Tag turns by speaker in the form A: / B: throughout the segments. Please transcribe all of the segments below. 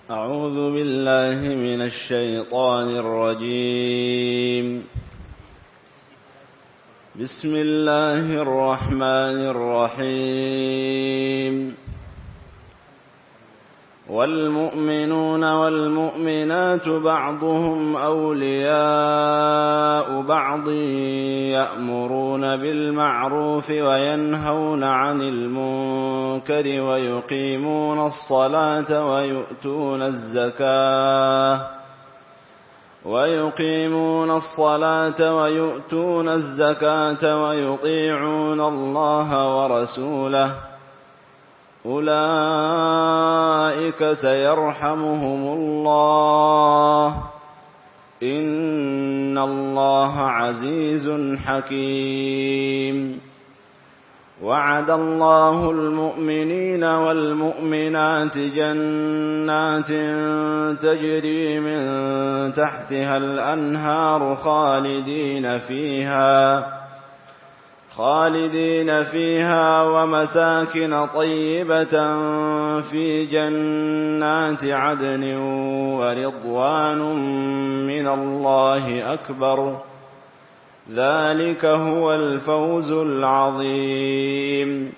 A: أعوذ بالله من الشيطان الرجيم. بسم الله الرحمن الرحيم. والمؤمنون والمؤمنات بعضهم أولياء بعض يأمرون بالمعروف وينهون عن المنكر ويقيمون الصلاة ويؤتون الزكاة ويطيعون الله ورسوله أولئك سيرحمهم الله إن الله عزيز حكيم. وعد الله المؤمنين والمؤمنات جنات تجري من تحتها الأنهار خالدين فيها ومساكن طيبة في جنات عدن ورضوان من الله أكبر ذلك هو الفوز العظيم.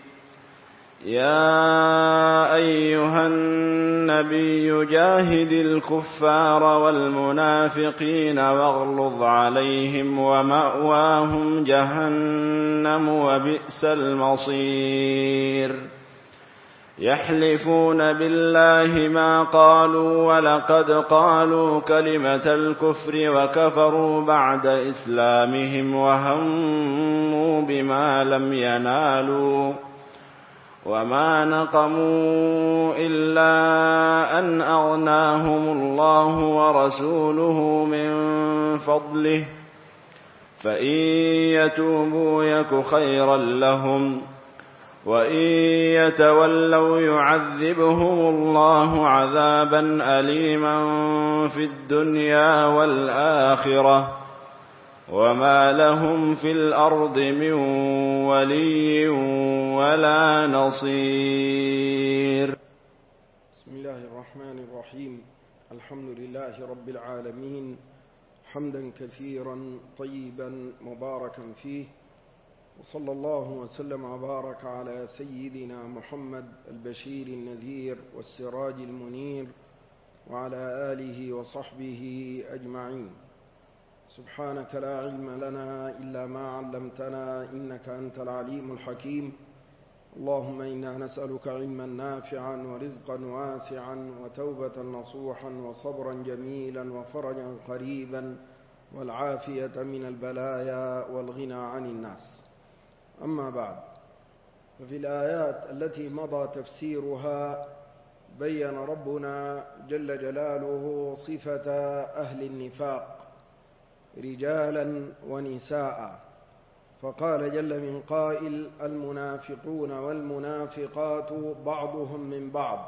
A: يا أيها النبي جاهد الكفار والمنافقين واغلظ عليهم ومأواهم جهنم وبئس المصير. يحلفون بالله ما قالوا ولقد قالوا كلمة الكفر وكفروا بعد إسلامهم وهموا بما لم ينالوا وما نقموا إلا أن أغناهم الله ورسوله من فضله فإن يتوبوا يك خيرا لهم وإن يتولوا يعذبهم الله عذابا أليما في الدنيا والآخرة وما لهم في الأرض من ولي ولا نصير.
B: بسم الله الرحمن الرحيم. الحمد لله رب العالمين حمدا كثيرا طيبا مباركا فيه، وصلى الله وسلم وبارك على سيدنا محمد البشير النذير والسراج المنير وعلى آله وصحبه أجمعين. سبحانك لا علم لنا إلا ما علمتنا إنك أنت العليم الحكيم. اللهم إنا نسألك علما نافعا ورزقا واسعا وتوبة نصوحا وصبرا جميلا وفرجا قريبا والعافية من البلايا والغنى عن الناس. أما بعد، ففي الآيات التي مضى تفسيرها بين ربنا جل جلاله صفة أهل النفاق رجالا ونساء، فقال جل من قائل: المنافقون والمنافقات بعضهم من بعض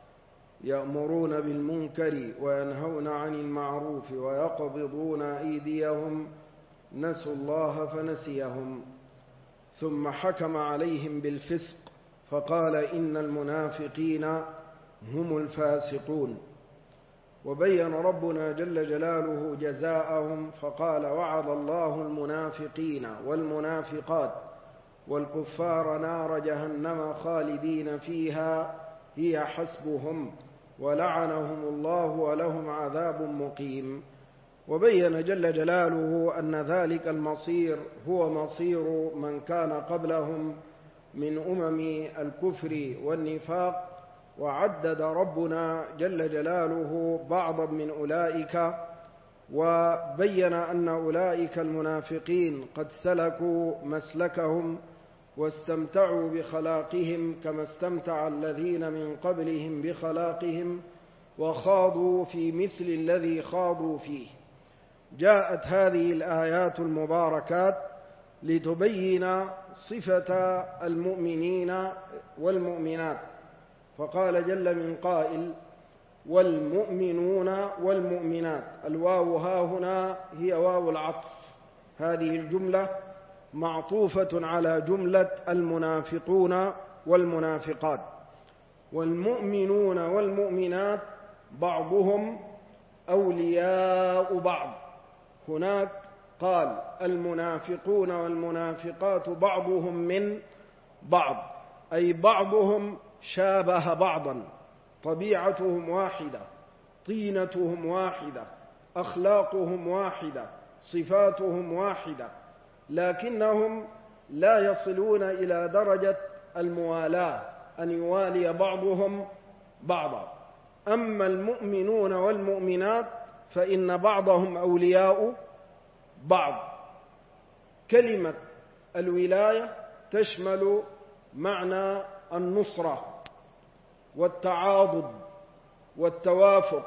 B: يأمرون بالمنكر وينهون عن المعروف ويقبضون أيديهم نسوا الله فنسيهم، ثم حكم عليهم بالفسق فقال إن المنافقين هم الفاسقون. وبين ربنا جل جلاله جزاءهم فقال: وعد الله المنافقين والمنافقات والكفار نار جهنم خالدين فيها هي حسبهم ولعنهم الله ولهم عذاب مقيم. وبين جل جلاله أن ذلك المصير هو مصير من كان قبلهم من الكفر والنفاق، وعدد ربنا جل جلاله بعضا من أولئك، وبين أن أولئك المنافقين قد سلكوا مسلكهم واستمتعوا بخلاقهم كما استمتع الذين من قبلهم بخلاقهم وخاضوا في مثل الذي خاضوا فيه. جاءت هذه الآيات المباركات لتبين صفة المؤمنين والمؤمنات، فقال جل من قائل: والمؤمنون والمؤمنات. الواو ها هنا هي واو العطف، هذه الجملة معطوفة على جملة المنافقون والمنافقات. والمؤمنون والمؤمنات بعضهم أولياء بعض. هناك قال المنافقون والمنافقات بعضهم من بعض، أي بعضهم شابه بعضا، طبيعتهم واحدة، طينتهم واحدة، أخلاقهم واحدة، صفاتهم واحدة، لكنهم لا يصلون إلى درجة الموالاة أن يوالي بعضهم بعضا. أما المؤمنون والمؤمنات فإن بعضهم أولياء بعض. كلمة الولاية تشمل معنى النصرة والتعاضد والتوافق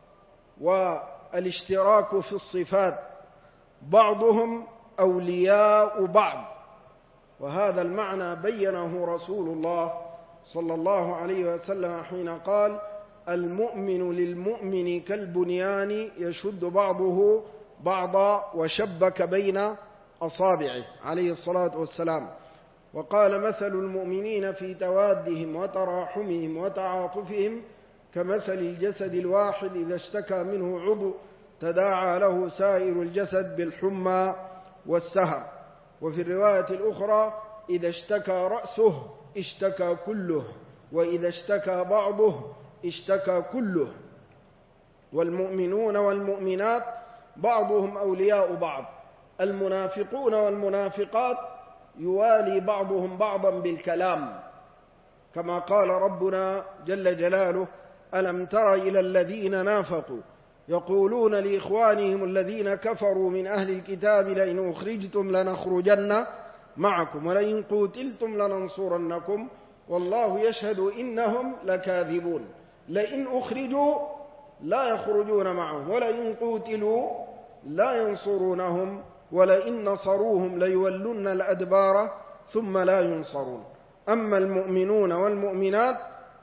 B: والاشتراك في الصفات، بعضهم أولياء بعض. وهذا المعنى بينه رسول الله صلى الله عليه وسلم حين قال المؤمن للمؤمن كالبنيان يشد بعضه بعضا وشبك بين أصابعه عليه الصلاة والسلام. وقال مثل المؤمنين في توادهم وتراحمهم وتعاطفهم كمثل الجسد الواحد إذا اشتكى منه عضو تداعى له سائر الجسد بالحمى والسهر. وفي الرواية الأخرى إذا اشتكى رأسه اشتكى كله، وإذا اشتكى بعضه اشتكى كله. والمؤمنون والمؤمنات بعضهم أولياء بعض. المنافقون والمنافقات يوالي بعضهم بعضا بالكلام، كما قال ربنا جل جلاله ألم تر إلى الذين نافقوا يقولون لإخوانهم الذين كفروا من أهل الكتاب لئن أخرجتم لنخرجن معكم ولئن قوتلتم لننصرنكم والله يشهد إنهم لكاذبون. لئن أخرجوا لا يخرجون معهم، ولئن قوتلوا لا ينصرونهم، ولئن نصروهم ليولن الأدبار ثم لا ينصرون. أما المؤمنون والمؤمنات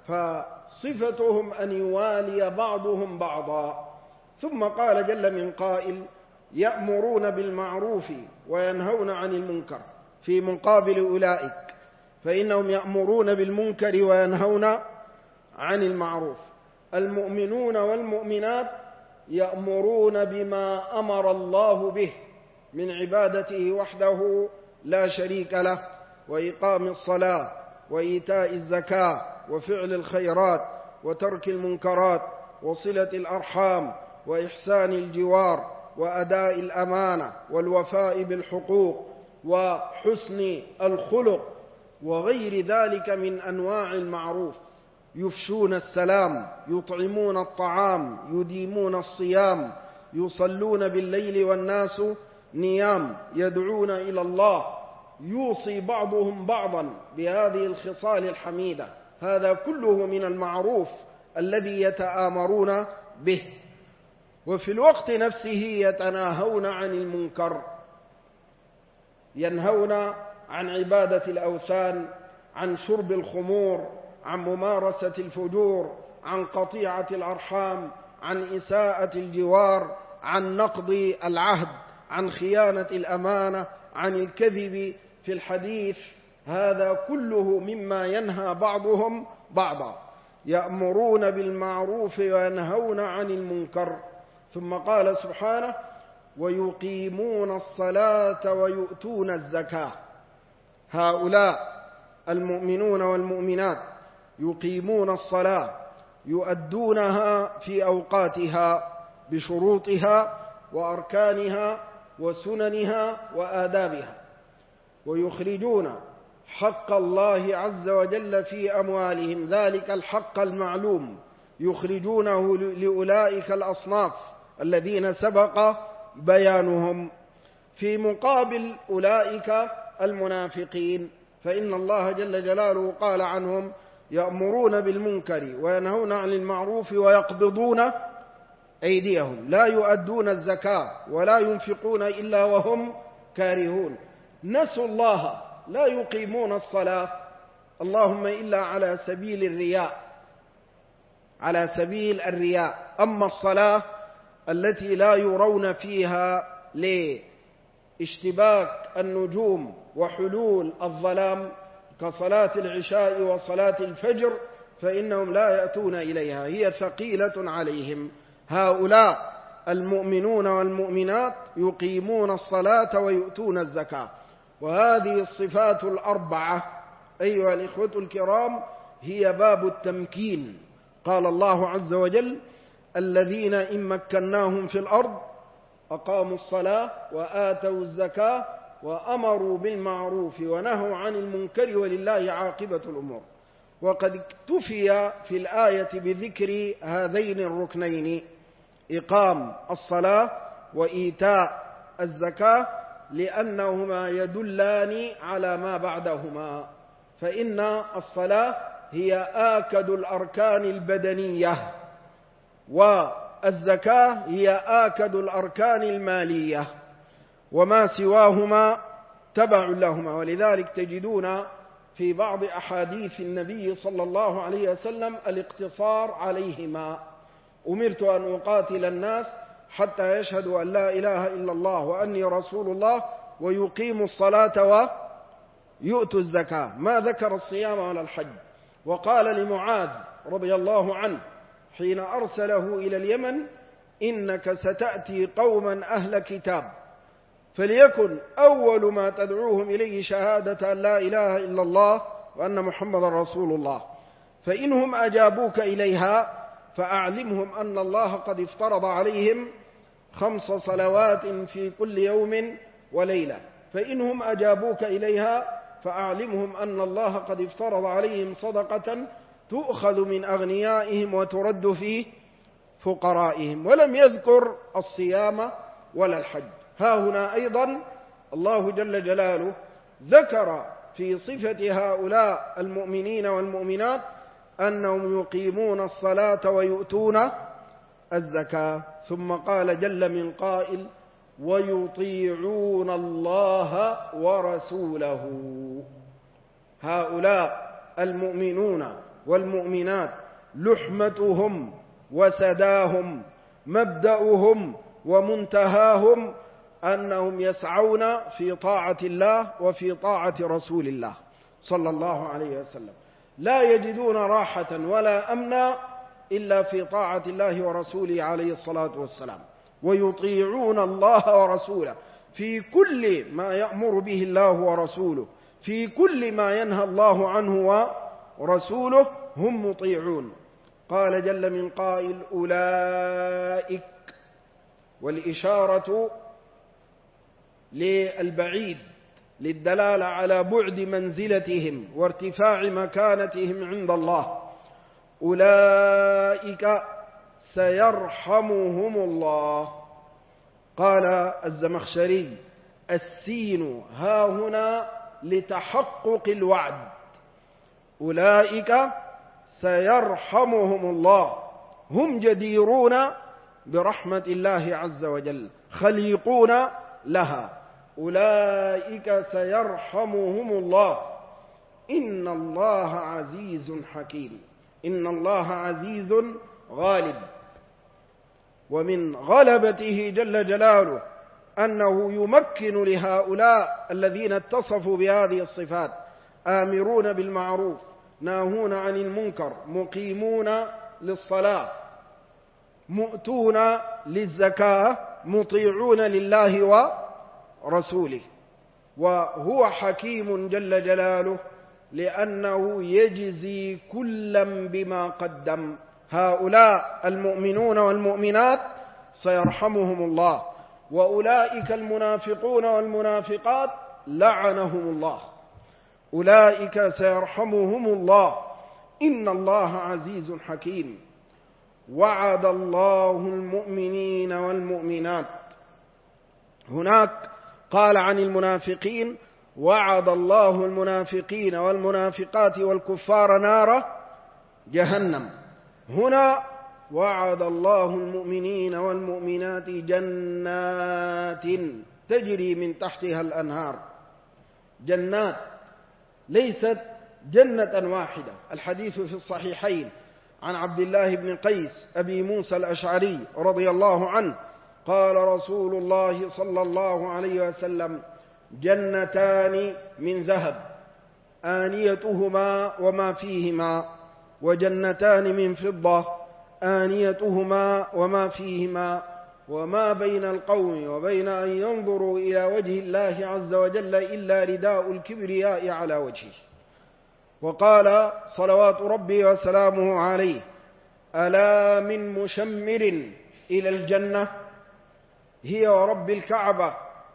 B: فصفتهم أن يوالي بعضهم بعضا. ثم قال جل من قائل يأمرون بالمعروف وينهون عن المنكر، في مقابل أولئك فإنهم يأمرون بالمنكر وينهون عن المعروف. المؤمنون والمؤمنات يأمرون بما أمر الله به من عبادته وحده لا شريك له، وإقام الصلاة وإيتاء الزكاة وفعل الخيرات وترك المنكرات وصلة الأرحام وإحسان الجوار وأداء الأمانة والوفاء بالحقوق وحسن الخلق وغير ذلك من أنواع المعروف. يفشون السلام، يطعمون الطعام، يديمون الصيام، يصلون بالليل والناس نيام، يدعون إلى الله، يوصي بعضهم بعضا بهذه الخصال الحميدة. هذا كله من المعروف الذي يتآمرون به. وفي الوقت نفسه يتناهون عن المنكر، ينهون عن عبادة الأوثان، عن شرب الخمور، عن ممارسة الفجور، عن قطيعة الأرحام، عن إساءة الجوار، عن نقض العهد، عن خيانة الأمانة، عن الكذب في الحديث. هذا كله مما ينهى بعضهم بعضا. يأمرون بالمعروف وينهون عن المنكر. ثم قال سبحانه ويقيمون الصلاة ويؤتون الزكاة. هؤلاء المؤمنون والمؤمنات يقيمون الصلاة، يؤدونها في أوقاتها بشروطها وأركانها وسننها وآدابها، ويخرجون حق الله عز وجل في أموالهم، ذلك الحق المعلوم يخرجونه لأولئك الأصناف الذين سبق بيانهم. في مقابل أولئك المنافقين فإن الله جل جلاله قال عنهم يأمرون بالمنكر وينهون عن المعروف ويقبضون أيديهم، لا يؤدون الزكاة ولا ينفقون إلا وهم كارهون. نسوا الله، لا يقيمون الصلاة اللهم إلا على سبيل الرياء، على سبيل الرياء. أما الصلاة التي لا يرون فيها لاشتباك النجوم وحلول الظلام كصلاة العشاء وصلاة الفجر، فإنهم لا يأتون إليها، هي ثقيلة عليهم. هؤلاء المؤمنون والمؤمنات يقيمون الصلاة ويؤتون الزكاة. وهذه الصفات الأربعة أيها الإخوة الكرام هي باب التمكين. قال الله عز وجل: الذين إن مكناهم في الأرض أقاموا الصلاة وآتوا الزكاة وأمروا بالمعروف ونهوا عن المنكر ولله عاقبة الأمور. وقد اكتفي في الآية بذكر هذين الركنين، إقام الصلاة وإيتاء الزكاة، لأنهما يدلان على ما بعدهما. فإن الصلاة هي آكد الأركان البدنية، والزكاة هي آكد الأركان المالية، وما سواهما تبع لهما. ولذلك تجدون في بعض أحاديث النبي صلى الله عليه وسلم الاقتصار عليهما: أمرت أن أقاتل الناس حتى يشهدوا أن لا إله إلا الله وأني رسول الله ويقيموا الصلاة ويؤتوا الزكاة. ما ذكر الصيام ولا الحج. وقال لمعاذ رضي الله عنه حين أرسله إلى اليمن: إنك ستأتي قوما أهل كتاب، فليكن أول ما تدعوهم إليه شهادة أن لا إله إلا الله وأن محمد رسول الله، فإنهم أجابوك إليها فأعلمهم أن الله قد افترض عليهم 5 صلوات في كل يوم وليلة. فإنهم أجابوك إليها فأعلمهم أن الله قد افترض عليهم صدقة تؤخذ من أغنيائهم وترد في فقرائهم. ولم يذكر الصيام ولا الحج. ها هنا أيضا الله جل جلاله ذكر في صفة هؤلاء المؤمنين والمؤمنات أنهم يقيمون الصلاة ويؤتون الزكاة، ثم قال جل من قائل: ويطيعون الله ورسوله. هؤلاء المؤمنون والمؤمنات لحمتهم وسداهم مبدأهم ومنتهاهم أنهم يسعون في طاعة الله وفي طاعة رسول الله صلى الله عليه وسلم، لا يجدون راحة ولا أمنا إلا في طاعة الله ورسوله عليه الصلاة والسلام. ويطيعون الله ورسوله في كل ما يأمر به الله ورسوله، في كل ما ينهى الله عنه ورسوله هم مطيعون. قال جل من قائل: أولئك، والإشارة للبعيد للدلالة على بعد منزلتهم وارتفاع مكانتهم عند الله. أولئك سيرحمهم الله. قال الزمخشري: السين ها هنا لتحقق الوعد. أولئك سيرحمهم الله، هم جديرون برحمة الله عز وجل، خليقون لها. أولئك سيرحمهم الله، إن الله عزيز حكيم. إن الله عزيز غالب. ومن غلبته جل جلاله أنه يمكن لهؤلاء الذين اتصفوا بهذه الصفات: آمرون بالمعروف، ناهون عن المنكر، مقيمون للصلاة، مؤتون للزكاة، مطيعون لله ورسوله. وهو حكيم جل جلاله لأنه يجزي كلا بما قدم. هؤلاء المؤمنون والمؤمنات سيرحمهم الله، وأولئك المنافقون والمنافقات لعنهم الله. أولئك سيرحمهم الله، إن الله عزيز حكيم. وعد الله المؤمنين والمؤمنات. هناك قال عن المنافقين: وعد الله المنافقين والمنافقات والكفار نار جهنم. هنا وعد الله المؤمنين والمؤمنات جنات تجري من تحتها الأنهار. جنات ليست جنة واحدة. الحديث في الصحيحين عن عبد الله بن قيس أبي موسى الأشعري رضي الله عنه قال رسول الله صلى الله عليه وسلم: جنتان من ذهب آنيتهما وما فيهما، وجنتان من فضة آنيتهما وما فيهما وما بين القوم وبين أن ينظروا إلى وجه الله عز وجل إلا رداء الكبرياء على وجهه. وقال صلوات ربي وسلامه عليه: ألا من مشمر إلى الجنة هي ورب الكعبة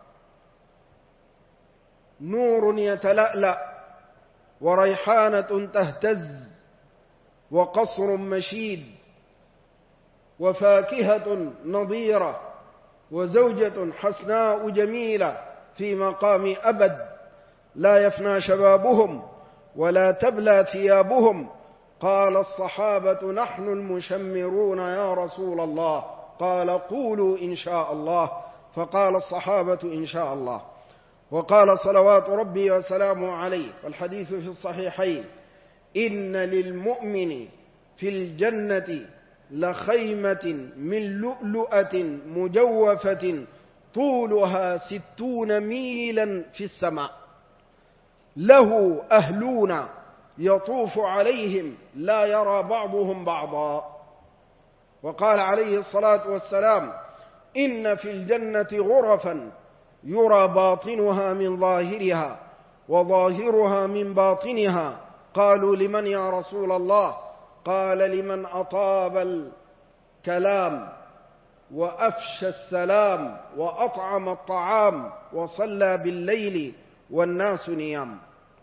B: نور يتلألأ وريحانة تهتز وقصر مشيد وفاكهة نضيرة وزوجة حسناء جميلة في مقام أبد لا يفنى شبابهم ولا تبلى ثيابهم. قال الصحابة: نحن المشمرون يا رسول الله. قال: قولوا إن شاء الله. فقال الصحابة: إن شاء الله. وقال صلوات ربي وسلامه عليه والحديث في الصحيحين: إن للمؤمن في الجنة لخيمة من لؤلؤة مجوفة طولها 60 ميلا في السماء، له أهلون يطوف عليهم لا يرى بعضهم بعضا. وقال عليه الصلاة والسلام: إن في الجنة غرفا يرى باطنها من ظاهرها وظاهرها من باطنها. قالوا: لمن يا رسول الله؟ قال: لمن أطاب الكلام وأفشى السلام وأطعم الطعام وصلى بالليل والناس نيام.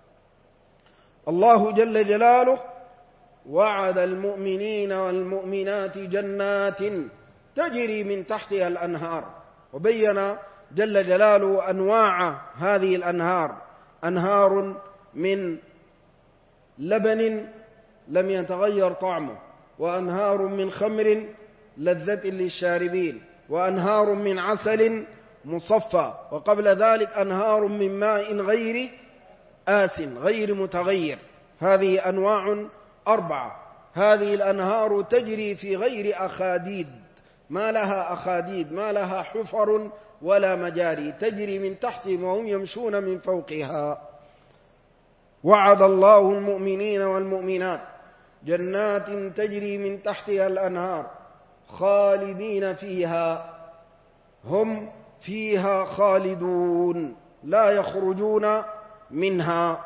B: الله جل جلاله وعد المؤمنين والمؤمنات جنات تجري من تحتها الأنهار، وبين جل جلاله أنواع هذه الأنهار: أنهار من لبن لم يتغير طعمه، وأنهار من خمر لذة للشاربين، وأنهار من عسل مصفى، وقبل ذلك أنهار من ماء غير آسن غير متغير. هذه أنواع 4. هذه الأنهار تجري في غير أخاديد، ما لها أخاديد، ما لها حفر ولا مجاري، تجري من تحتهم وهم يمشون من فوقها. وعد الله المؤمنين والمؤمنات جنات تجري من تحتها الأنهار خالدين فيها، هم فيها خالدون لا يخرجون منها.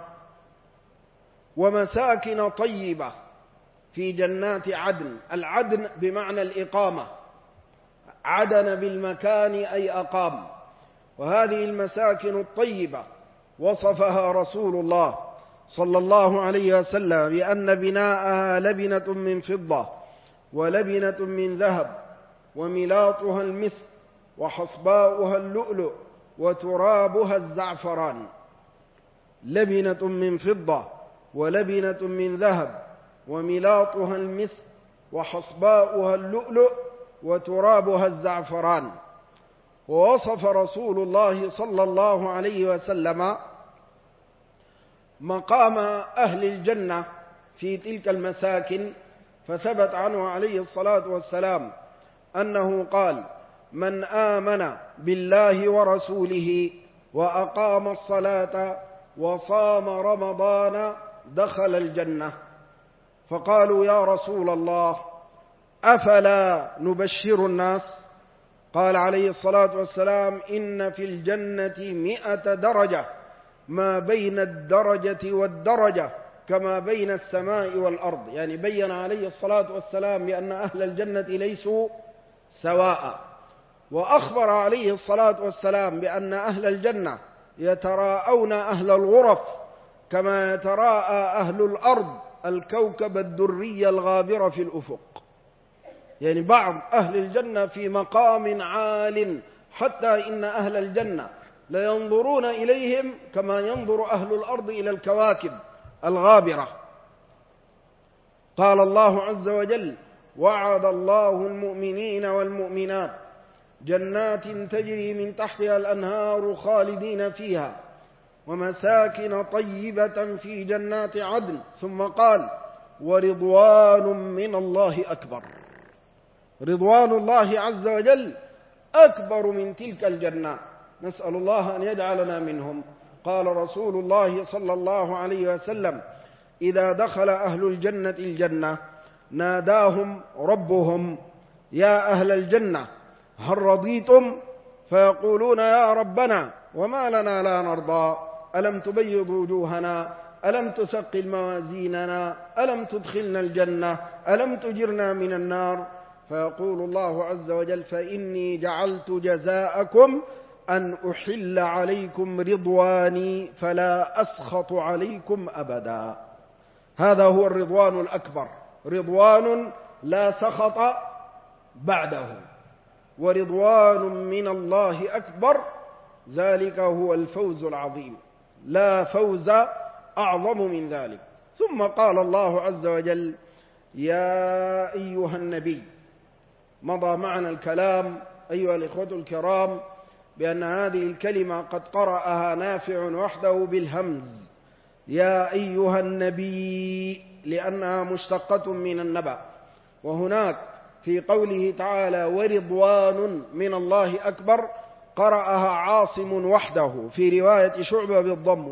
B: ومساكن طيبة في جنات عدن. العدن بمعنى الإقامة، عدن بالمكان أي أقام. وهذه المساكن الطيبة وصفها رسول الله صلى الله عليه وسلم بأن بناءها لبنة من فضة ولبنة من ذهب وملاطها المسك وحصباؤها اللؤلؤ وترابها الزعفران. لبنة من فضة ولبنة من ذهب وملاطها المسك وحصباؤها اللؤلؤ وترابها الزعفران. ووصف رسول الله صلى الله عليه وسلم مقام أهل الجنة في تلك المساكن، فثبت عنه عليه الصلاة والسلام أنه قال: من آمن بالله ورسوله وأقام الصلاة وصام رمضان دخل الجنة. فقالوا: يا رسول الله أفلا نبشر الناس؟ قال عليه الصلاة والسلام: إن في الجنة 100 درجة، ما بين الدرجة والدرجة كما بين السماء والأرض. يعني بين عليه الصلاة والسلام بأن أهل الجنة ليسوا سواء. وأخبر عليه الصلاة والسلام بأن أهل الجنة يتراءون أهل الغرف كما يتراءى أهل الأرض الكوكب الدري الغابر في الأفق. يعني بعض أهل الجنة في مقام عال، حتى إن أهل الجنة لينظرون إليهم كما ينظر أهل الأرض إلى الكواكب الغابرة. قال الله عز وجل: وعد الله المؤمنين والمؤمنات جنات تجري من تحتها الأنهار خالدين فيها ومساكن طيبة في جنات عدن. ثم قال: ورضوان من الله أكبر. رضوان الله عز وجل أكبر من تلك الجنات، نسأل الله أن يجعلنا منهم. قال رسول الله صلى الله عليه وسلم: إذا دخل أهل الجنة الجنة ناداهم ربهم يا أهل الجنة هل رضيتم؟ فيقولون يا ربنا وما لنا لا نرضى، ألم تبيض وجوهنا، ألم تثقل موازيننا، ألم تدخلنا الجنة، ألم تجرنا من النار؟ فيقول الله عز وجل فإني جعلت جزاءكم أن أحل عليكم رضواني فلا أسخط عليكم أبدا. هذا هو الرضوان الأكبر، رضوان لا سخط بعده، ورضوان من الله أكبر، ذلك هو الفوز العظيم، لا فوز أعظم من ذلك. ثم قال الله عز وجل يا أيها النبي. مضى معنا الكلام أيها الإخوة الكرام بأن هذه الكلمة قد قرأها نافع وحده بالهمز يا أيها النبي، لأنها مشتقة من النبأ. وهناك في قوله تعالى ورضوان من الله أكبر قرأها عاصم وحده في رواية شعبة بالضم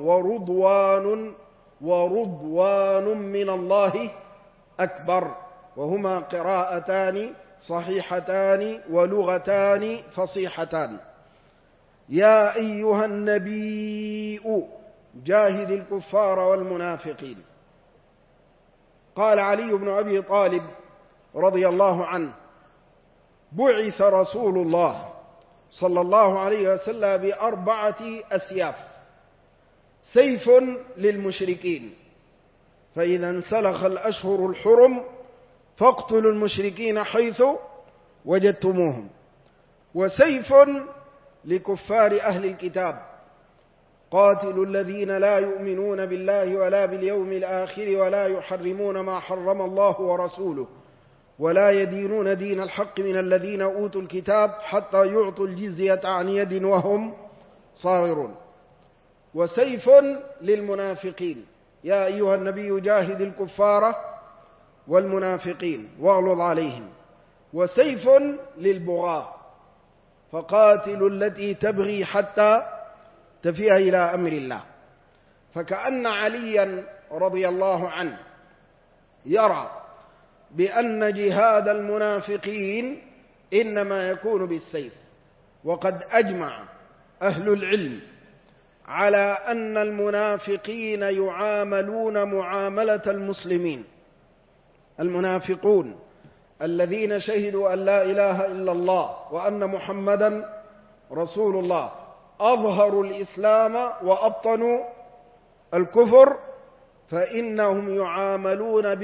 B: ورضوان من الله أكبر، وهما قراءتان صحيحتان ولغتان فصيحتان. يا أيها النبي جاهد الكفار والمنافقين. قال علي بن أبي طالب رضي الله عنه بعث رسول الله صلى الله عليه وسلم ب4 أسياف، سيف للمشركين فإذا انسلخ الأشهر الحرم فاقتلوا المشركين حيث وجدتموهم، وسيف لكفار أهل الكتاب قاتلوا الذين لا يؤمنون بالله ولا باليوم الآخر ولا يحرمون ما حرم الله ورسوله ولا يدينون دين الحق من الذين أوتوا الكتاب حتى يعطوا الجزية عن يد وهم صاغرون. وسيف للمنافقين يا أيها النبي جاهد الكفار والمنافقين واغلظ عليهم. وسيف للبغاة فقاتلوا التي تبغي حتى تفيء إلى أمر الله. فكأن عليا رضي الله عنه يرى بأن جهاد المنافقين إنما يكون بالسيف، وقد أجمع أهل العلم على أن المنافقين يعاملون معاملة المسلمين. المنافقون الذين شهدوا أن لا إله إلا الله وأن محمدا رسول الله أظهروا الإسلام وأبطنوا الكفر، فإنهم يعاملون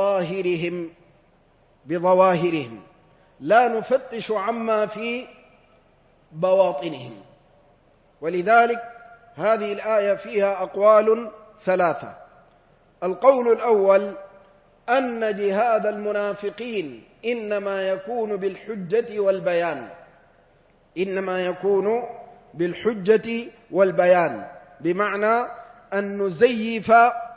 B: بظواهرهم لا نفتش عما في بواطنهم. ولذلك هذه الآية فيها أقوال 3. القول الأول أن جهاد المنافقين إنما يكون بالحجة والبيان، إنما يكون بالحجة والبيان، بمعنى أن نزيف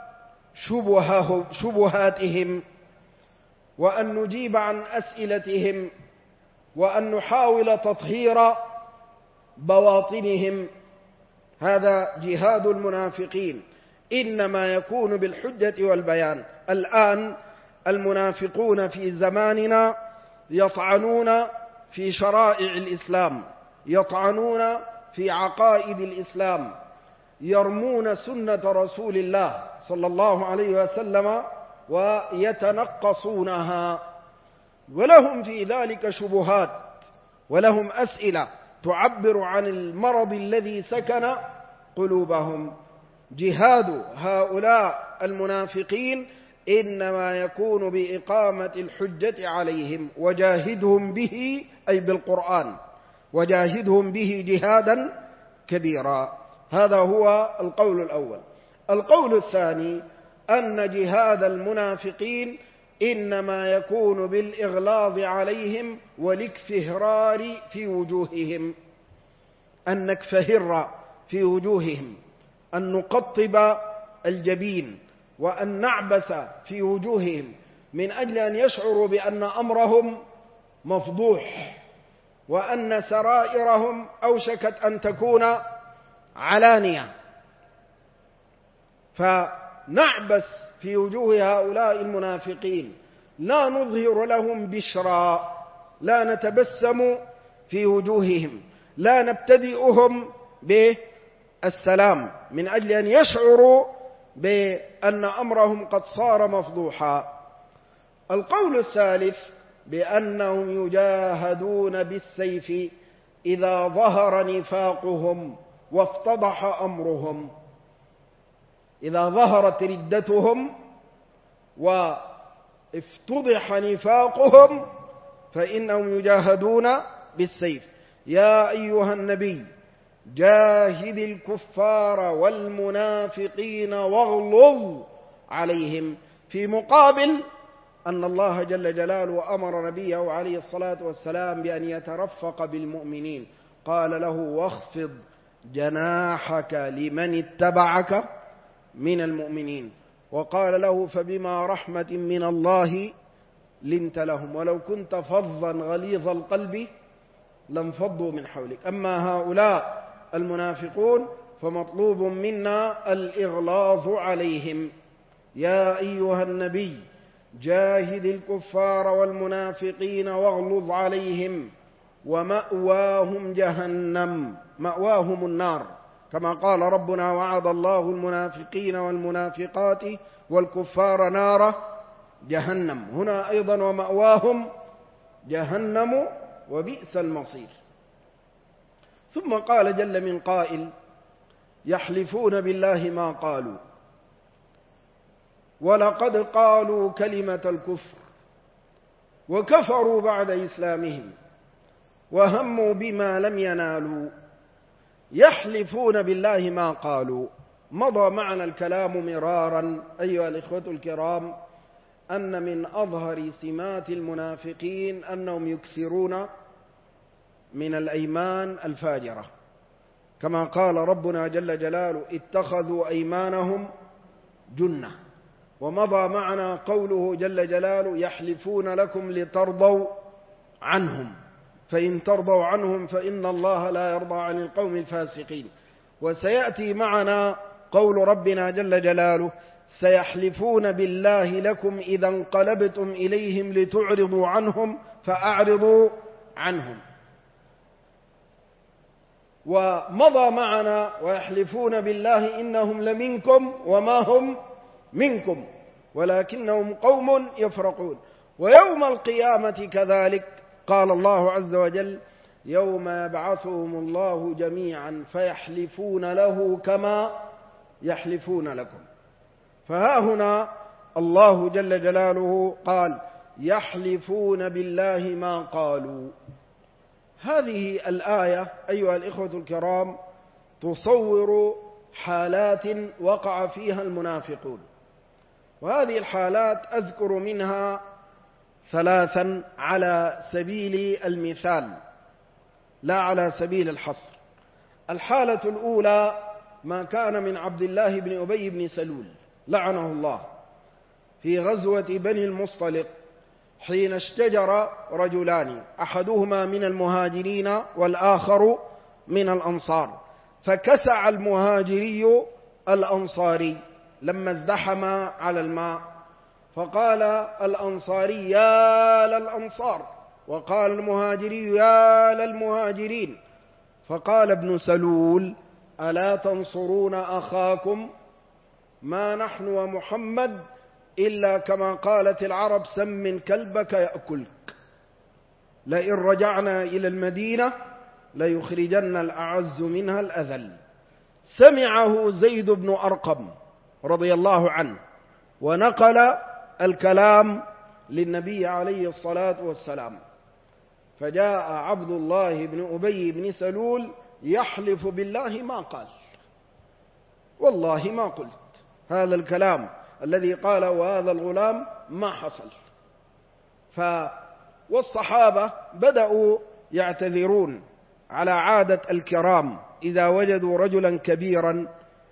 B: شبهاتهم وأن نجيب عن أسئلتهم وأن نحاول تطهير بواطنهم. هذا جهاد المنافقين إنما يكون بالحجة والبيان. الآن المنافقون في زماننا يطعنون في شرائع الإسلام، يطعنون في عقائد الإسلام، يرمون سنة رسول الله صلى الله عليه وسلم ويتنقصونها، ولهم في ذلك شبهات ولهم أسئلة تعبر عن المرض الذي سكن قلوبهم. جهاد هؤلاء المنافقين إنما يكون بإقامة الحجة عليهم، وجاهدهم به أي بالقرآن، وجاهدهم به جهادا كبيرا. هذا هو القول الأول. القول الثاني أن جهاد المنافقين إنما يكون بالإغلاظ عليهم والاكفهرار في وجوههم، أن نكفهر في وجوههم، أن نقطب الجبين، وأن نعبس في وجوههم من أجل أن يشعروا بأن أمرهم مفضوح وأن سرائرهم أوشكت أن تكون علانية، فنعبس في وجوه هؤلاء المنافقين، لا نظهر لهم بشرا، لا نتبسم في وجوههم، لا نبتدئهم بالسلام من أجل أن يشعروا بأن أمرهم قد صار مفضوحا. القول الثالث بأنهم يجاهدون بالسيف إذا ظهر نفاقهم وافتضح أمرهم، إذا ظهرت ردتهم وافتضح نفاقهم فإنهم يجاهدون بالسيف. يا أيها النبي جاهد الكفار والمنافقين واغلظ عليهم، في مقابل أن الله جل جلاله أمر نبيه عليه الصلاة والسلام بأن يترفق بالمؤمنين، قال له واخفض جناحك لمن اتبعك من المؤمنين، وقال له فبما رحمة من الله لنت لهم ولو كنت فظا غليظ القلب لانفضوا من حولك. أما هؤلاء المنافقون فمطلوب منا الإغلاظ عليهم. يا أيها النبي جاهد الكفار والمنافقين واغلظ عليهم ومأواهم جهنم، مأواهم النار، كما قال ربنا وعد الله المنافقين والمنافقات والكفار نار جهنم، هنا أيضا ومأواهم جهنم وبئس المصير. ثم قال جل من قائل يحلفون بالله ما قالوا ولقد قالوا كلمة الكفر وكفروا بعد إسلامهم وهموا بما لم ينالوا. يحلفون بالله ما قالوا، مضى معنا الكلام مرارا أيها الإخوة الكرام أن من أظهر سمات المنافقين أنهم يكثرون من الأيمان الفاجرة، كما قال ربنا جل جلاله اتخذوا أيمانهم جنة. ومضى معنا قوله جل جلاله يحلفون لكم لترضوا عنهم، فإن ترضوا عنهم فإن الله لا يرضى عن القوم الفاسقين. وسيأتي معنا قول ربنا جل جلاله سيحلفون بالله لكم إذا انقلبتم إليهم لتعرضوا عنهم فأعرضوا عنهم. ومضى معنا ويحلفون بالله إنهم لمنكم وما هم منكم ولكنهم قوم يفرقون. ويوم القيامة كذلك قال الله عز وجل يوم يبعثهم الله جميعا فيحلفون له كما يحلفون لكم. فها هنا الله جل جلاله قال يحلفون بالله ما قالوا. هذه الآية أيها الإخوة الكرام تصور حالات وقع فيها المنافقون، وهذه الحالات أذكر منها ثلاثا على سبيل المثال لا على سبيل الحصر. الحالة الأولى ما كان من عبد الله بن أبي بن سلول لعنه الله في غزوة بني المصطلق، حين اشتجر رجلان أحدهما من المهاجرين والآخر من الأنصار، فكسع المهاجري الأنصاري لما ازدحم على الماء، فقال الأنصاري يا للأنصار، وقال المهاجري يا للمهاجرين، فقال ابن سلول ألا تنصرون أخاكم؟ ما نحن ومحمد إلا كما قالت العرب سمن كلبك يأكلك، لئن رجعنا إلى المدينة ليخرجن الأعز منها الأذل. سمعه زيد بن أرقم رضي الله عنه ونقل الكلام للنبي عليه الصلاة والسلام، فجاء عبد الله بن أبي بن سلول يحلف بالله ما قال، والله ما قلت هذا الكلام الذي قاله وهذا الغلام ما حصل. والصحابة بدأوا يعتذرون على عادة الكرام إذا وجدوا رجلا كبيرا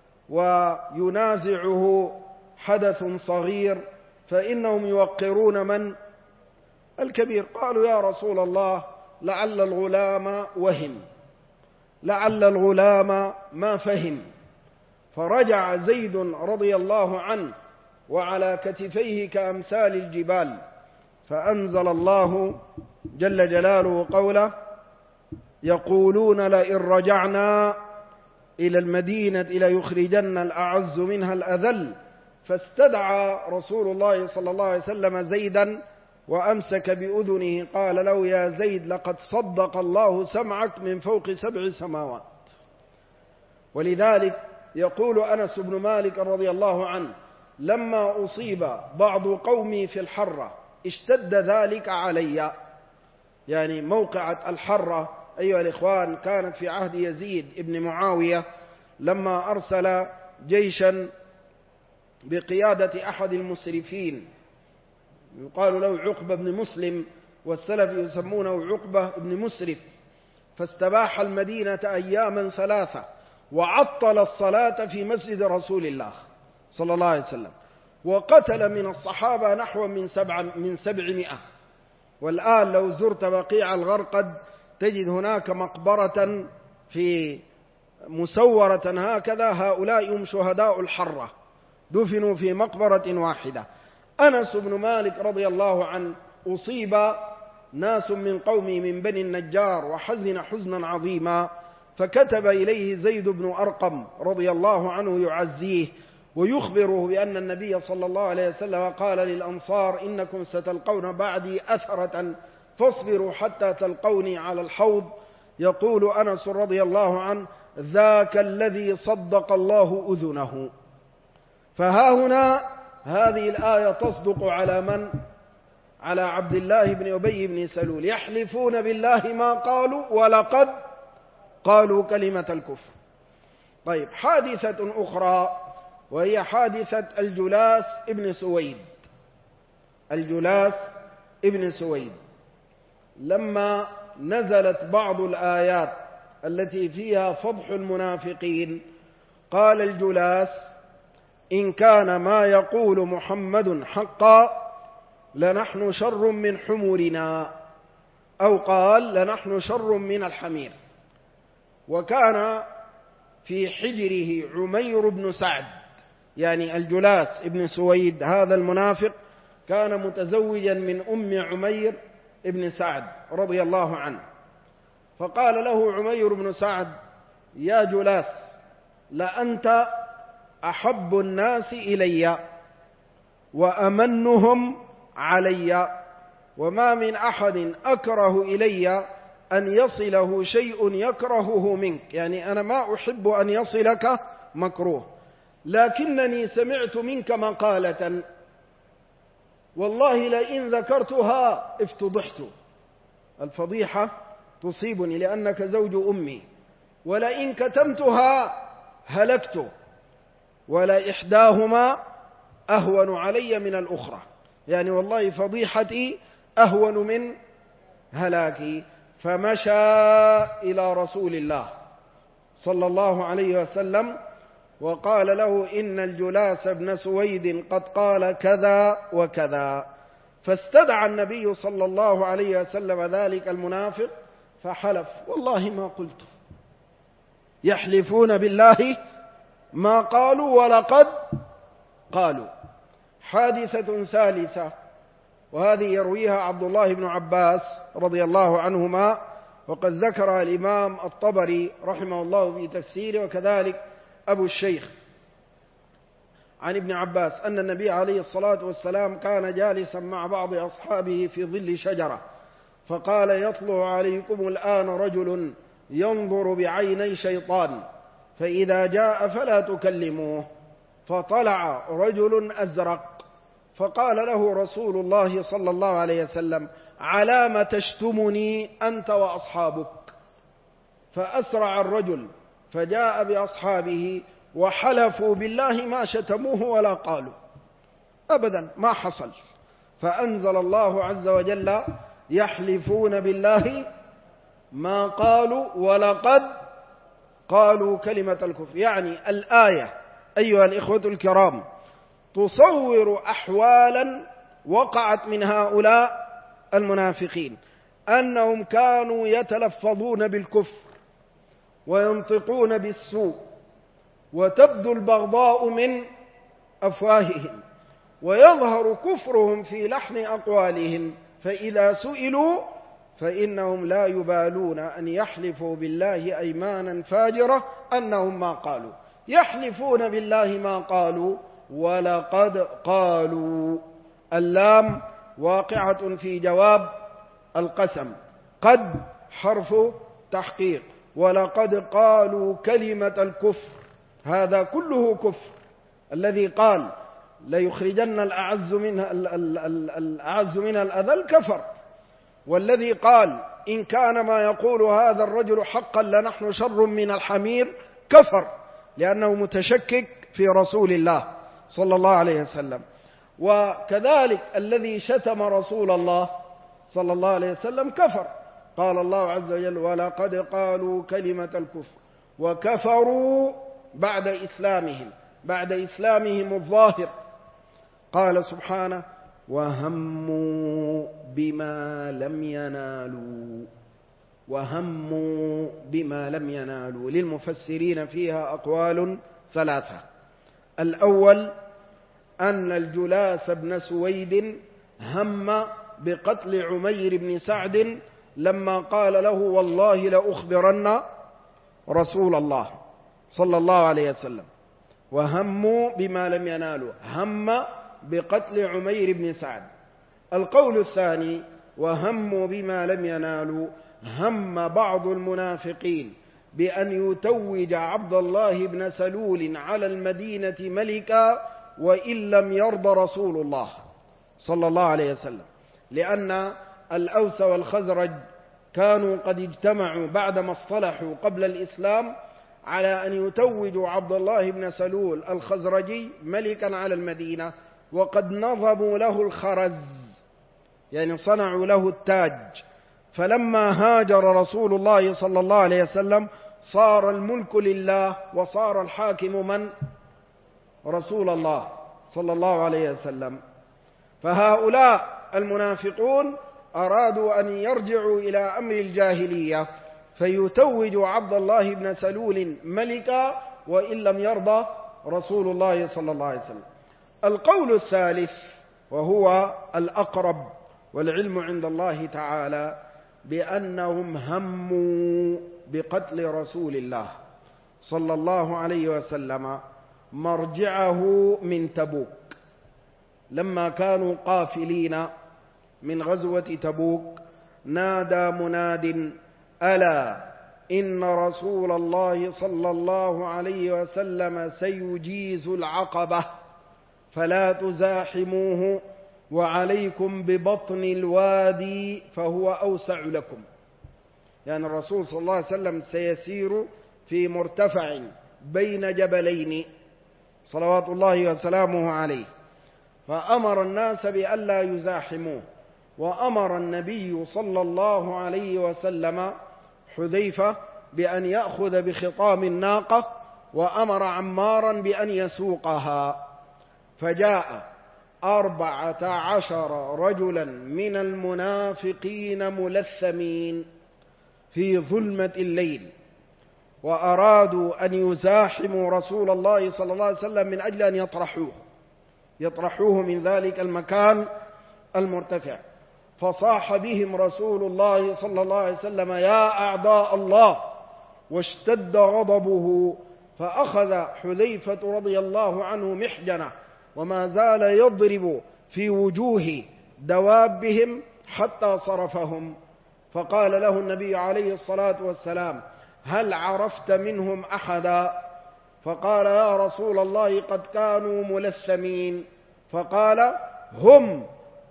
B: وينازعه حدث صغير فإنهم يوقرون من الكبير. قالوا يا رسول الله لعل الغلام وهم، لعل الغلام ما فهم. فرجع زيد رضي الله عنه وعلى كتفيه كأمثال الجبال. فأنزل الله جل جلاله قوله: يقولون لئن رجعنا إلى المدينة ليخرجن الأعز منها الأذل. فاستدعى رسول الله صلى الله عليه وسلم زيدا وأمسك بأذنه، قال له: يا زيد، لقد صدق الله سمعك من فوق 7 سماوات. ولذلك يقول أنس بن مالك رضي الله عنه: لما أصيب بعض قومي في الحرة اشتد ذلك علي. يعني موقعة الحرة أيها الإخوان كانت في عهد يزيد ابن معاوية، لما أرسل جيشا بقيادة أحد المسرفين يقال له عقبة بن مسلم، والسلف يسمونه عقبة بن مسرف، فاستباح المدينة أياما 3 وعطل الصلاة في مسجد رسول الله صلى الله عليه وسلم، وقتل من الصحابة نحو من 700. والآن لو زرت بقيع الغرقد تجد هناك مقبرة في مسورة هكذا، هؤلاء هم شهداء الحرة دفنوا في مقبرة واحدة. أنس بن مالك رضي الله عنه أصيب ناس من قومه من بني النجار وحزن حزنا عظيما، فكتب إليه زيد بن أرقم رضي الله عنه يعزيه ويخبره بأن النبي صلى الله عليه وسلم قال للأنصار: إنكم ستلقون بعدي أثرة فاصبروا حتى تلقوني على الحوض. يقول أنس رضي الله عنه: ذاك الذي صدق الله أذنه. فها هنا هذه الآية تصدق على من؟ على عبد الله بن أبي بن سلول. يحلفون بالله ما قالوا ولقد قالوا كلمة الكفر. طيب، حادثة أخرى وهي حادثة الجلاس ابن سويد. الجلاس ابن سويد لما نزلت بعض الآيات التي فيها فضح المنافقين قال الجلاس: إن كان ما يقول محمد حقا لنحن شر من حمرنا، أو قال لنحن شر من الحمير. وكان في حجره عمير بن سعد، يعني الجلاس ابن سويد هذا المنافق كان متزوجا من أم عمير ابن سعد رضي الله عنه. فقال له عمير بن سعد: يا جلاس، لأنت أحب الناس إلي وأمنهم علي، وما من أحد أكره إلي أن يصله شيء يكرهه منك، يعني أنا ما أحب أن يصلك مكروه، لكنني سمعت منك مقالة والله لئن ذكرتها افتضحت، الفضيحة تصيبني لأنك زوج أمي، ولئن كتمتها هلكت، ولا إحداهما أهون علي من الأخرى، يعني والله فضيحتي أهون من هلاكي. فمشى إلى رسول الله صلى الله عليه وسلم وقال له: إن الجلاس بن سويد قد قال كذا وكذا. فاستدعى النبي صلى الله عليه وسلم ذلك المنافق فحلف: والله ما قلت. يحلفون بالله ما قالوا ولقد قالوا. حادثة ثالثة، وهذه يرويها عبد الله بن عباس رضي الله عنهما، وقد ذكرها الإمام الطبري رحمه الله في تفسيره، وكذلك أبو الشيخ، عن ابن عباس أن النبي عليه الصلاة والسلام كان جالسا مع بعض أصحابه في ظل شجرة، فقال: يطلع عليكم الآن رجل ينظر بعيني شيطان، فإذا جاء فلا تكلموه. فطلع رجل أزرق، فقال له رسول الله صلى الله عليه وسلم: علام تشتمني أنت وأصحابك؟ فأسرع الرجل فجاء بأصحابه وحلفوا بالله ما شتموه ولا قالوا أبدا، ما حصل. فأنزل الله عز وجل: يحلفون بالله ما قالوا ولقد قالوا كلمة الكفر. يعني الآية أيها الإخوة الكرام تصور أحوالا وقعت من هؤلاء المنافقين، أنهم كانوا يتلفظون بالكفر وينطقون بالسوء وتبدو البغضاء من أفواههم، ويظهر كفرهم في لحن أقوالهم، فإذا سئلوا فإنهم لا يبالون أن يحلفوا بالله أيمانا فاجرة أنهم ما قالوا، يحلفون بالله ما قالوا ولقد قالوا. اللام واقعة في جواب القسم، قد حرف تحقيق، ولقد قالوا كلمة الكفر، هذا كله كفر. الذي قال ليخرجن الأعز منها الأذل كفر، والذي قال إن كان ما يقول هذا الرجل حقا لنحن شر من الحمير كفر، لأنه متشكك في رسول الله صلى الله عليه وسلم. وكذلك الذي شتم رسول الله صلى الله عليه وسلم كفر. قال الله عز وجل ولقد قالوا كلمة الكفر وكفروا بعد إسلامهم الظاهر. قال سبحانه وهموا بما لم ينالوا. للمفسرين فيها أقوال ثلاثة. الأول أن الجلاس بن سويد هم بقتل عمير بن سعد لما قال له والله لأخبرن رسول الله صلى الله عليه وسلم. وهموا بما لم ينالوا، هم بقتل عمير بن سعد. القول الثاني وهموا بما لم ينالوا، هم بعض المنافقين بأن يتوج عبد الله بن سلول على المدينة ملكا وإن لم يرضى رسول الله صلى الله عليه وسلم، لأن الأوس والخزرج كانوا قد اجتمعوا بعدما اصطلحوا قبل الإسلام على أن يتوجوا عبد الله بن سلول الخزرجي ملكا على المدينة، وقد نظموا له الخرز، يعني صنعوا له التاج. فلما هاجر رسول الله صلى الله عليه وسلم صار الملك لله، وصار الحاكم من؟ رسول الله صلى الله عليه وسلم. فهؤلاء المنافقون أرادوا أن يرجعوا إلى أمر الجاهلية فيتوجوا عبد الله بن سلول ملكا وإن لم يرضى رسول الله صلى الله عليه وسلم. القول الثالث وهو الأقرب والعلم عند الله تعالى بأنهم هموا بقتل رسول الله صلى الله عليه وسلم مرجعه من تبوك. لما كانوا قافلين من غزوة تبوك نادى مناد ألا إن رسول الله صلى الله عليه وسلم سيجيز العقبة فلا تزاحموه وعليكم ببطن الوادي فهو أوسع لكم. يعني الرسول صلى الله عليه وسلم سيسير في مرتفع بين جبلين صلوات الله وسلامه عليه، فأمر الناس بألا يزاحموه، وأمر النبي صلى الله عليه وسلم حذيفة بأن يأخذ بخطام الناقة، وأمر عمارا بأن يسوقها. فجاء 14 رجلا من المنافقين ملثمين في ظلمة الليل، وأرادوا أن يزاحموا رسول الله صلى الله عليه وسلم من أجل أن يطرحوه من ذلك المكان المرتفع. فصاح بهم رسول الله صلى الله عليه وسلم يا أعداء الله، واشتد غضبه، فأخذ حذيفة رضي الله عنه محجنة وما زال يضرب في وجوه دوابهم حتى صرفهم. فقال له النبي عليه الصلاة والسلام هل عرفت منهم أحدا؟ فقال يا رسول الله قد كانوا ملثمين. فقال هم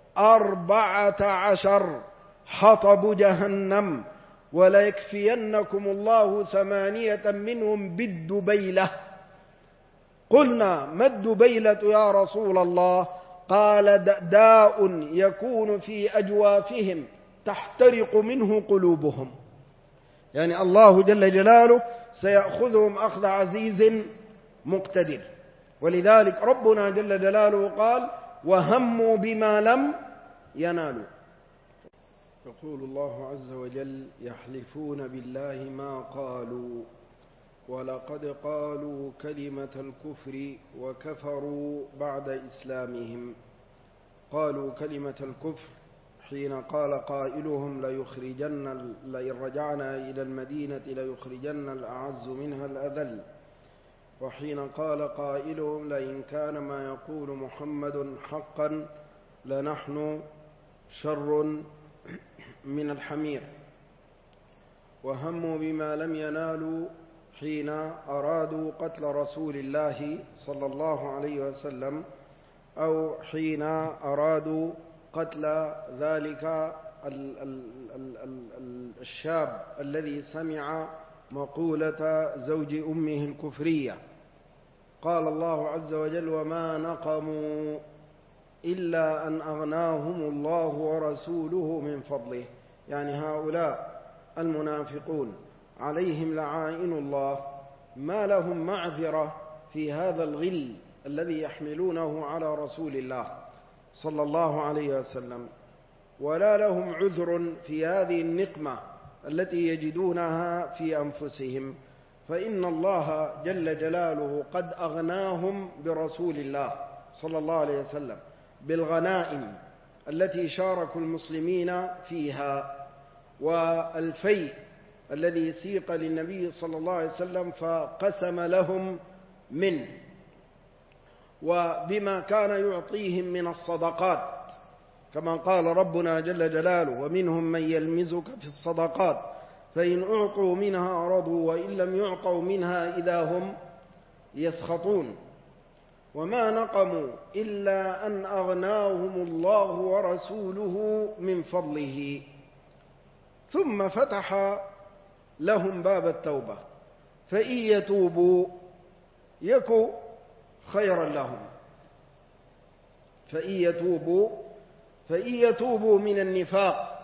B: 14 حطب جهنم وليكفينكم الله 8 منهم بالدبيلة. قلنا ما الدبيلة يا رسول الله؟ قال داء يكون في أجوافهم تحترق منه قلوبهم. يعني الله جل جلاله سيأخذهم أخذ عزيز مقتدر. ولذلك ربنا جل جلاله قال وهموا بما لم ينالوا. يقول الله عز وجل يحلفون بالله ما قالوا ولقد قالوا كلمة الكفر وكفروا بعد إسلامهم. قالوا كلمة الكفر حين قال قائلهم لئن رجعنا إلى المدينة ليخرجن الأعز منها الأذل، وحين قال قائلهم لئن كان ما يقول محمد حقا لنحن شر من الحمير. وهموا بما لم ينالوا حين أرادوا قتل رسول الله صلى الله عليه وسلم، أو حين أرادوا قتل ذلك الشاب الذي سمع مقولة زوج أمه الكفرية. قال الله عز وجل: وما نقموا إلا أن أغناهم الله ورسوله من فضله. يعني هؤلاء المنافقون عليهم لعائن الله ما لهم معذرة في هذا الغل الذي يحملونه على رسول الله صلى الله عليه وسلم، ولا لهم عذر في هذه النقمة التي يجدونها في أنفسهم، فإن الله جل جلاله قد أغناهم برسول الله صلى الله عليه وسلم بالغنائم التي شاركوا المسلمين فيها، والفيء الذي سيق للنبي صلى الله عليه وسلم فقسم لهم منه، وبما كان يعطيهم من الصدقات، كما قال ربنا جل جلاله: ومنهم من يلمزك في الصدقات فإن أعطوا منها رضوا وإن لم يعطوا منها إذا هم يسخطون. وما نقموا إلا أن أغناهم الله ورسوله من فضله. ثم فتح لهم باب التوبة، فإن يتوبوا يك خيرا لهم، فإن يتوبوا من النفاق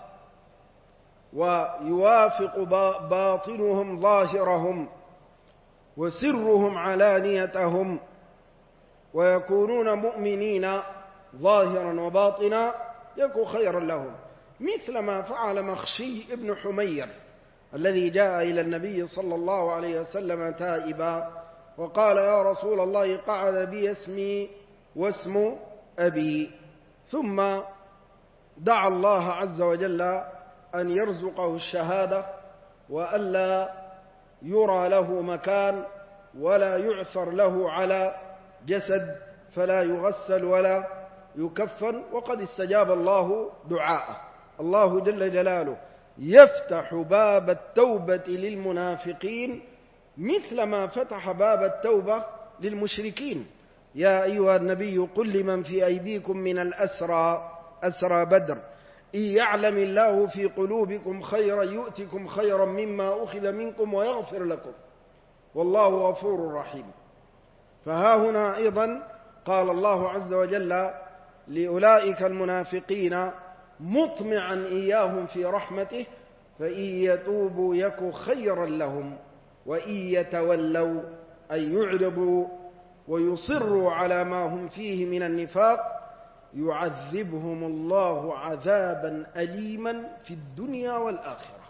B: ويوافق باطنهم ظاهرهم وسرهم علانيتهم ويكونون مؤمنين ظاهرا وباطنا يكون خيرا لهم، مثل ما فعل مخشي ابن حمير الذي جاء إلى النبي صلى الله عليه وسلم تائبا وقال: يا رسول الله قعد بي اسمي واسم أبي، ثم دعا الله عز وجل أن يرزقه الشهادة وألا يرى له مكان ولا يعثر له على جسد فلا يغسل ولا يكفن، وقد استجاب الله دعاءه. الله جل جلاله يفتح باب التوبة للمنافقين مثل ما فتح باب التوبة للمشركين. يا أيها النبي قل لمن في أيديكم من أسرى بدر إن يعلم الله في قلوبكم خيرا يؤتكم خيرا مما أخذ منكم ويغفر لكم والله غفور رحيم. فها هنا أيضا قال الله عز وجل لأولئك المنافقين مطمعا إياهم في رحمته: فإن يتوبوا يك خيرا لهم وإن يتولوا أن يعرضوا ويصروا على ما هم فيه من النفاق يعذبهم الله عذابا أليما في الدنيا والآخرة.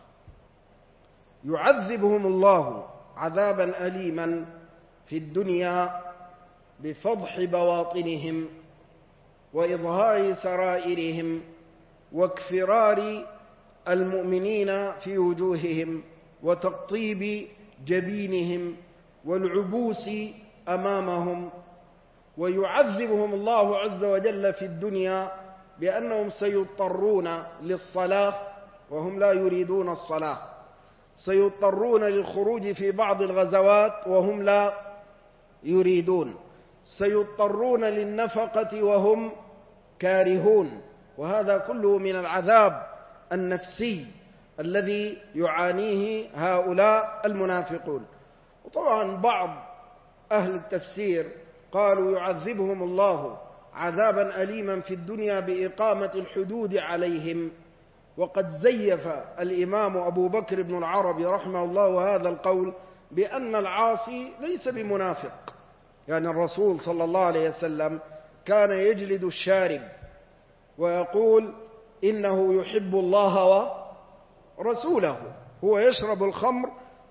B: يعذبهم الله عذابا أليما في الدنيا بفضح بواطنهم وإظهار سرائرهم واكفرار المؤمنين في وجوههم وتقطيب جبينهم والعبوس أمامهم. ويعذبهم الله عز وجل في الدنيا بأنهم سيضطرون للصلاة وهم لا يريدون الصلاة، سيضطرون للخروج في بعض الغزوات وهم لا يريدون، سيضطرون للنفقة وهم كارهون، وهذا كله من العذاب النفسي الذي يعانيه هؤلاء المنافقون. وطبعا بعض أهل التفسير قالوا يعذبهم الله عذابا أليما في الدنيا بإقامة الحدود عليهم، وقد زيف الإمام أبو بكر بن العربي رحمه الله هذا القول بأن العاصي ليس بمنافق. يعني الرسول صلى الله عليه وسلم كان يجلد الشارب ويقول إنه يحب الله ورسوله، هو يشرب الخمر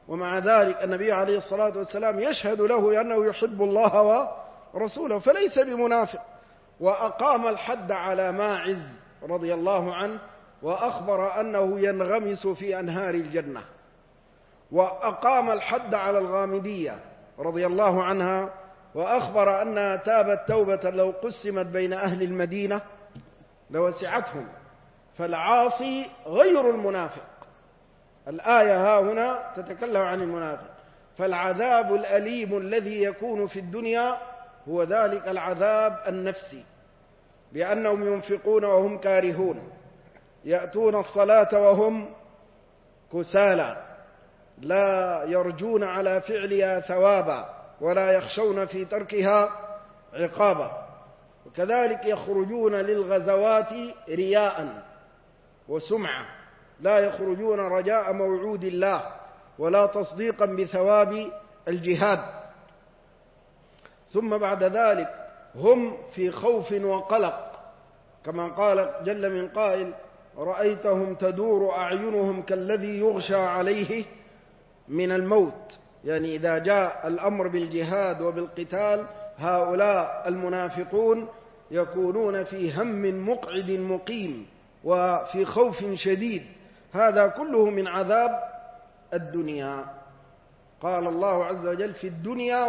B: ومع ذلك النبي عليه الصلاة والسلام يشهد له أنه يحب الله ورسوله، فليس بمنافق. وأقام الحد على ماعز رضي الله عنه وأخبر أنه ينغمس في أنهار الجنة، وأقام الحد على الغامدية رضي الله عنها وأخبر أنها تابت توبة لو قسمت بين أهل المدينة لوسعتهم، فالعاصي غير المنافق. الآية ها هنا تتكلم عن المنافق. فالعذاب الأليم الذي يكون في الدنيا هو ذلك العذاب النفسي، بأنهم ينفقون وهم كارهون، يأتون الصلاة وهم كسالى، لا يرجون على فعلها ثوابا ولا يخشون في تركها عقابا. وكذلك يخرجون للغزوات رياء وسمعة، لا يخرجون رجاء موعود الله ولا تصديقا بثواب الجهاد. ثم بعد ذلك هم في خوف وقلق، كما قال جل من قائل: رأيتهم تدور أعينهم كالذي يغشى عليه من الموت. يعني إذا جاء الأمر بالجهاد وبالقتال هؤلاء المنافقون يكونون في هم مقعد مقيم وفي خوف شديد. هذا كله من عذاب الدنيا. قال الله عز وجل: في الدنيا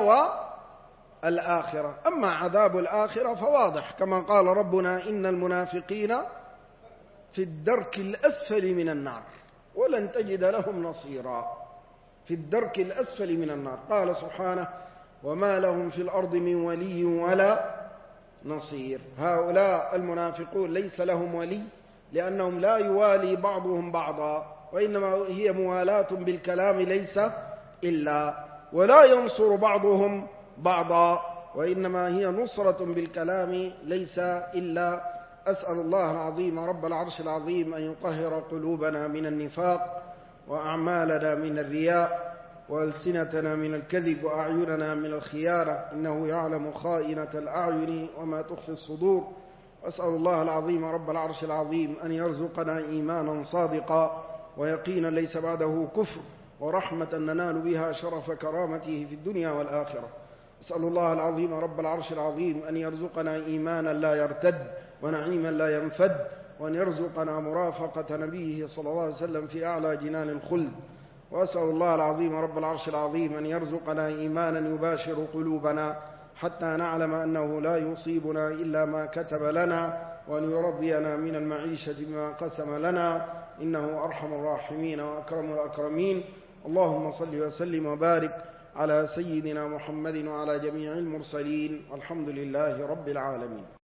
B: والآخرة. أما عذاب الآخرة فواضح، كما قال ربنا: إن المنافقين في الدرك الأسفل من النار ولن تجد لهم نصيرا. في الدرك الأسفل من النار. قال سبحانه: وما لهم في الأرض من ولي ولا نصير. هؤلاء المنافقون ليس لهم ولي، لأنهم لا يوالي بعضهم بعضا، وإنما هي موالاة بالكلام ليس إلا، ولا ينصر بعضهم بعضا، وإنما هي نصرة بالكلام ليس إلا. أسأل الله العظيم رب العرش العظيم أن يطهر قلوبنا من النفاق، وأعمالنا من الرياء، وألسنتنا من الكذب، وأعيننا من الخيانة، إنه يعلم خائنة الأعين وما تخفي الصدور. أسأل الله العظيم رب العرش العظيم أن يرزقنا إيمانا صادقا ويقينا ليس بعده كفر، ورحمة ننال بها شرف كرامته في الدنيا والآخرة. أسأل الله العظيم رب العرش العظيم أن يرزقنا إيمانا لا يرتد ونعيما لا ينفد، وأن يرزقنا مرافقة نبيه صلى الله عليه وسلم في أعلى جنان الخلد. وأسأل الله العظيم رب العرش العظيم أن يرزقنا إيمانا يباشر قلوبنا حتى نعلم أنه لا يصيبنا إلا ما كتب لنا، وأن يرضينا من المعيشة بما قسم لنا، إنه أرحم الراحمين وأكرم الأكرمين. اللهم صل وسلم وبارك على سيدنا محمد وعلى جميع المرسلين، والحمد لله رب العالمين.